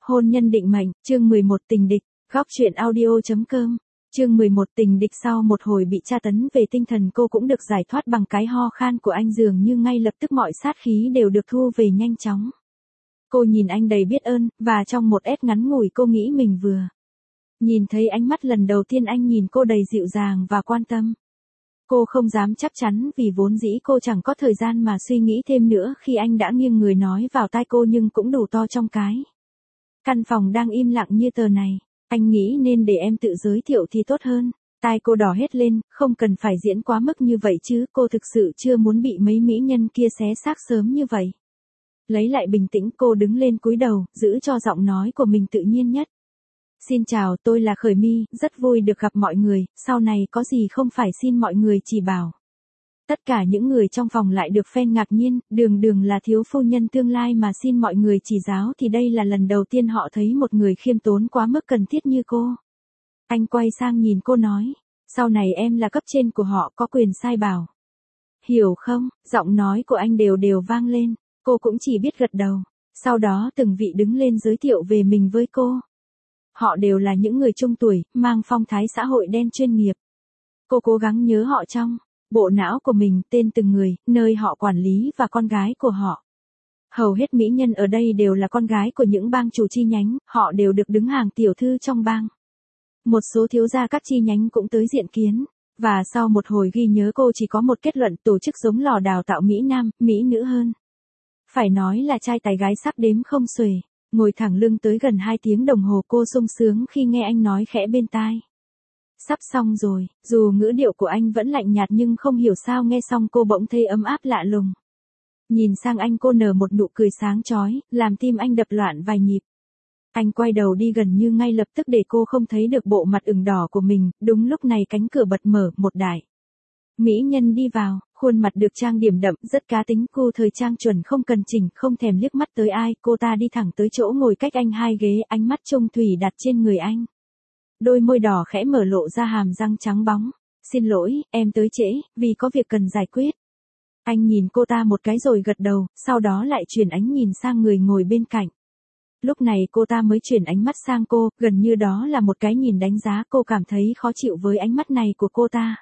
Hôn nhân định mệnh, chương 11 tình địch, góc truyện audio.com. Chương 11 tình địch. Sau một hồi bị tra tấn về tinh thần, cô cũng được giải thoát bằng cái ho khan của anh, dường như ngay lập tức mọi sát khí đều được thu về nhanh chóng. Cô nhìn anh đầy biết ơn, và trong một ép ngắn ngủi cô nghĩ mình vừa nhìn thấy ánh mắt lần đầu tiên anh nhìn cô đầy dịu dàng và quan tâm. Cô không dám chắc chắn vì vốn dĩ cô chẳng có thời gian mà suy nghĩ thêm nữa khi anh đã nghiêng người nói vào tai cô, nhưng cũng đủ to trong cái căn phòng đang im lặng như tờ này. Anh nghĩ nên để em tự giới thiệu thì tốt hơn. Tai cô đỏ hết lên, không cần phải diễn quá mức như vậy chứ, cô thực sự chưa muốn bị mấy mỹ nhân kia xé xác sớm như vậy. Lấy lại bình tĩnh, cô đứng lên cúi đầu, giữ cho giọng nói của mình tự nhiên nhất. Xin chào, tôi là Khởi My, rất vui được gặp mọi người, sau này có gì không phải xin mọi người chỉ bảo. Tất cả những người trong phòng lại được phen ngạc nhiên, đường là thiếu phu nhân tương lai mà xin mọi người chỉ giáo thì đây là lần đầu tiên họ thấy một người khiêm tốn quá mức cần thiết như cô. Anh quay sang nhìn cô nói, sau này em là cấp trên của họ, có quyền sai bảo. Hiểu không? Giọng nói của anh đều vang lên, cô cũng chỉ biết gật đầu. Sau đó từng vị đứng lên giới thiệu về mình với cô. Họ đều là những người trung tuổi, mang phong thái xã hội đen chuyên nghiệp. Cô cố gắng nhớ họ trong bộ não của mình, tên từng người, nơi họ quản lý và con gái của họ. Hầu hết mỹ nhân ở đây đều là con gái của những bang chủ chi nhánh, họ đều được đứng hàng tiểu thư trong bang. Một số thiếu gia các chi nhánh cũng tới diện kiến, và sau một hồi ghi nhớ cô chỉ có một kết luận: tổ chức giống lò đào tạo mỹ nam, mỹ nữ hơn. Phải nói là trai tài gái sắc đếm không xuể. Ngồi thẳng lưng tới gần 2 tiếng đồng hồ, cô sung sướng khi nghe anh nói khẽ bên tai. Sắp xong rồi. Dù ngữ điệu của anh vẫn lạnh nhạt nhưng không hiểu sao nghe xong cô bỗng thấy ấm áp lạ lùng. Nhìn sang anh, cô nở một nụ cười sáng chói, làm tim anh đập loạn vài nhịp. Anh quay đầu đi gần như ngay lập tức để cô không thấy được bộ mặt ửng đỏ của mình. Đúng lúc này cánh cửa bật mở, một đại mỹ nhân đi vào, khuôn mặt được trang điểm đậm, rất cá tính, cô thời trang chuẩn không cần chỉnh, không thèm liếc mắt tới ai, cô ta đi thẳng tới chỗ ngồi cách anh 2 ghế, ánh mắt trông thủy đặt trên người anh. Đôi môi đỏ khẽ mở lộ ra hàm răng trắng bóng. Xin lỗi, em tới trễ, vì có việc cần giải quyết. Anh nhìn cô ta một cái rồi gật đầu, sau đó lại chuyển ánh nhìn sang người ngồi bên cạnh. Lúc này cô ta mới chuyển ánh mắt sang cô, gần như đó là một cái nhìn đánh giá. Cô cảm thấy khó chịu với ánh mắt này của cô ta.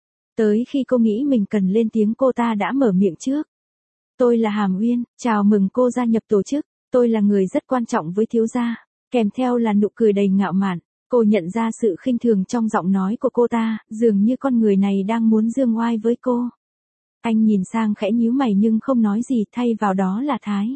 Tới khi cô nghĩ mình cần lên tiếng, cô ta đã mở miệng trước. Tôi là Hàm Uyên, chào mừng cô gia nhập tổ chức, tôi là người rất quan trọng với thiếu gia. Kèm theo là nụ cười đầy ngạo mạn. Cô nhận ra sự khinh thường trong giọng nói của cô ta, dường như con người này đang muốn giương oai với cô. Anh nhìn sang khẽ nhíu mày nhưng không nói gì, thay vào đó là thái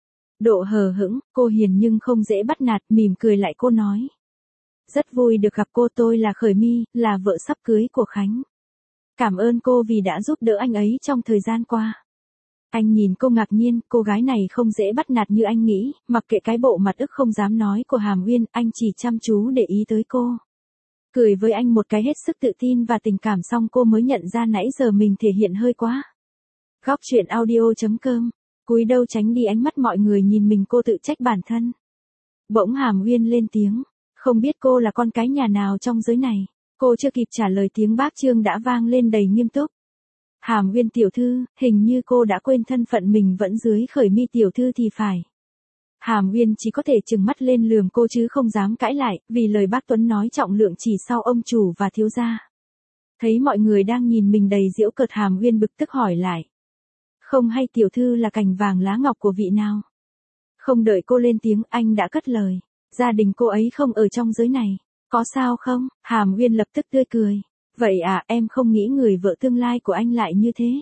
độ hờ hững. Cô hiền nhưng không dễ bắt nạt, mỉm cười lại cô nói. Rất vui được gặp cô, tôi là Khởi My, là vợ sắp cưới của Khánh. Cảm ơn cô vì đã giúp đỡ anh ấy trong thời gian qua. Anh nhìn cô ngạc nhiên, cô gái này không dễ bắt nạt như anh nghĩ, mặc kệ cái bộ mặt ức không dám nói của Hàm Uyên, anh chỉ chăm chú để ý tới cô. Cười với anh một cái hết sức tự tin và tình cảm, xong cô mới nhận ra nãy giờ mình thể hiện hơi quá. Góc truyện audio.com. Cúi đầu tránh đi ánh mắt mọi người nhìn mình, cô tự trách bản thân. Bỗng Hàm Uyên lên tiếng, không biết cô là con cái nhà nào trong giới này. Cô chưa kịp trả lời, tiếng bác Trương đã vang lên đầy nghiêm túc. Hàm Uyên tiểu thư, hình như cô đã quên thân phận mình vẫn dưới Khởi My tiểu thư thì phải. Hàm Uyên chỉ có thể trừng mắt lên lườm cô chứ không dám cãi lại, vì lời bác Tuấn nói trọng lượng chỉ sau ông chủ và thiếu gia. Thấy mọi người đang nhìn mình đầy giễu cợt, Hàm Uyên bực tức hỏi lại. Không hay tiểu thư là cành vàng lá ngọc của vị nào? Không đợi cô lên tiếng, anh đã cất lời. Gia đình cô ấy không ở trong giới này. Có sao không? Hàm Uyên lập tức tươi cười. Vậy à, em không nghĩ người vợ tương lai của anh lại như thế.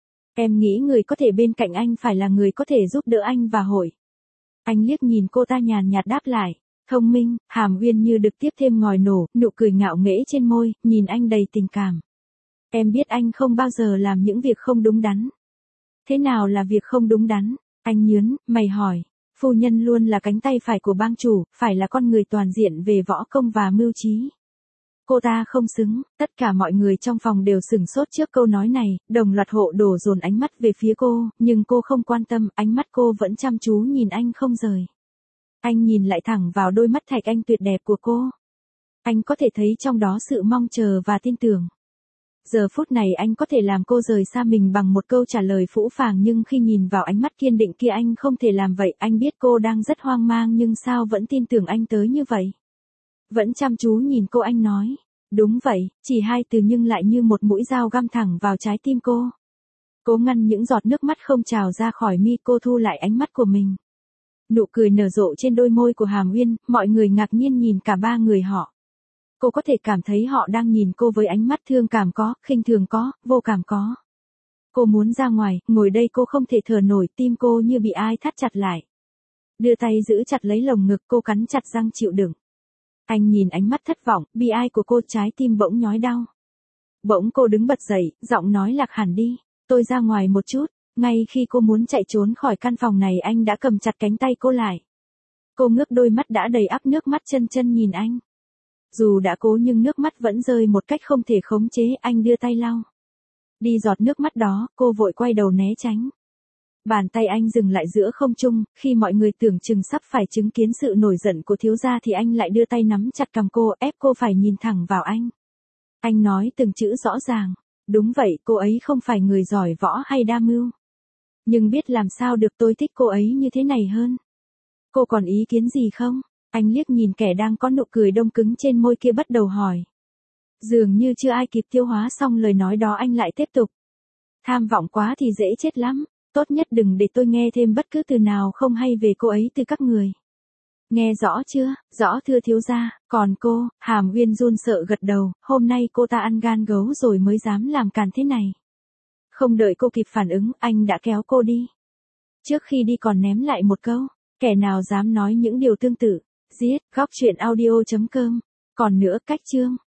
Em nghĩ người có thể bên cạnh anh phải là người có thể giúp đỡ anh và hội. Anh liếc nhìn cô ta nhàn nhạt đáp lại. Thông minh. Hàm Uyên như được tiếp thêm ngòi nổ, nụ cười ngạo nghễ trên môi, nhìn anh đầy tình cảm. Em biết anh không bao giờ làm những việc không đúng đắn. Thế nào là việc không đúng đắn? Anh nhớn mày hỏi. Phu nhân luôn là cánh tay phải của bang chủ, phải là con người toàn diện về võ công và mưu trí. Cô ta không xứng. Tất cả mọi người trong phòng đều sửng sốt trước câu nói này, đồng loạt hộ đổ dồn ánh mắt về phía cô, nhưng cô không quan tâm, ánh mắt cô vẫn chăm chú nhìn anh không rời. Anh nhìn lại thẳng vào đôi mắt thạch anh tuyệt đẹp của cô. Anh có thể thấy trong đó sự mong chờ và tin tưởng. Giờ phút này anh có thể làm cô rời xa mình bằng một câu trả lời phũ phàng, nhưng khi nhìn vào ánh mắt kiên định kia anh không thể làm vậy. Anh biết cô đang rất hoang mang nhưng sao vẫn tin tưởng anh tới như vậy. Vẫn chăm chú nhìn cô, anh nói. Đúng vậy, chỉ 2 từ nhưng lại như một mũi dao găm thẳng vào trái tim cô. Cố ngăn những giọt nước mắt không trào ra khỏi mi, cô thu lại ánh mắt của mình. Nụ cười nở rộ trên đôi môi của Hàm Uyên, mọi người ngạc nhiên nhìn cả 3 người họ. Cô có thể cảm thấy họ đang nhìn cô với ánh mắt thương cảm có, khinh thường có, vô cảm có. Cô muốn ra ngoài, ngồi đây cô không thể thở nổi, tim cô như bị ai thắt chặt lại. Đưa tay giữ chặt lấy lồng ngực, cô cắn chặt răng chịu đựng. Anh nhìn ánh mắt thất vọng, bi ai của cô, trái tim bỗng nhói đau. Bỗng cô đứng bật dậy, giọng nói lạc hẳn đi. Tôi ra ngoài một chút. Ngay khi cô muốn chạy trốn khỏi căn phòng này, anh đã cầm chặt cánh tay cô lại. Cô ngước đôi mắt đã đầy ắp nước mắt chân chân nhìn anh. Dù đã cố nhưng nước mắt vẫn rơi một cách không thể khống chế, anh đưa tay lau đi giọt nước mắt đó, cô vội quay đầu né tránh. Bàn tay anh dừng lại giữa không trung, khi mọi người tưởng chừng sắp phải chứng kiến sự nổi giận của thiếu gia thì anh lại đưa tay nắm chặt cằm cô, ép cô phải nhìn thẳng vào anh. Anh nói từng chữ rõ ràng. Đúng vậy, cô ấy không phải người giỏi võ hay đa mưu. Nhưng biết làm sao được, tôi thích cô ấy như thế này hơn. Cô còn ý kiến gì không? Anh liếc nhìn kẻ đang có nụ cười đông cứng trên môi kia, bắt đầu hỏi. Dường như chưa ai kịp tiêu hóa xong lời nói đó, anh lại tiếp tục. Tham vọng quá thì dễ chết lắm. Tốt nhất đừng để tôi nghe thêm bất cứ từ nào không hay về cô ấy từ các người. Nghe rõ chưa? Rõ thưa thiếu gia. Còn cô? Hàm Uyên run sợ gật đầu. Hôm nay cô ta ăn gan gấu rồi mới dám làm càn thế này. Không đợi cô kịp phản ứng, anh đã kéo cô đi. Trước khi đi còn ném lại một câu. Kẻ nào dám nói những điều tương tự. Giết. Góc truyện audio.com. Còn nữa, cách chương.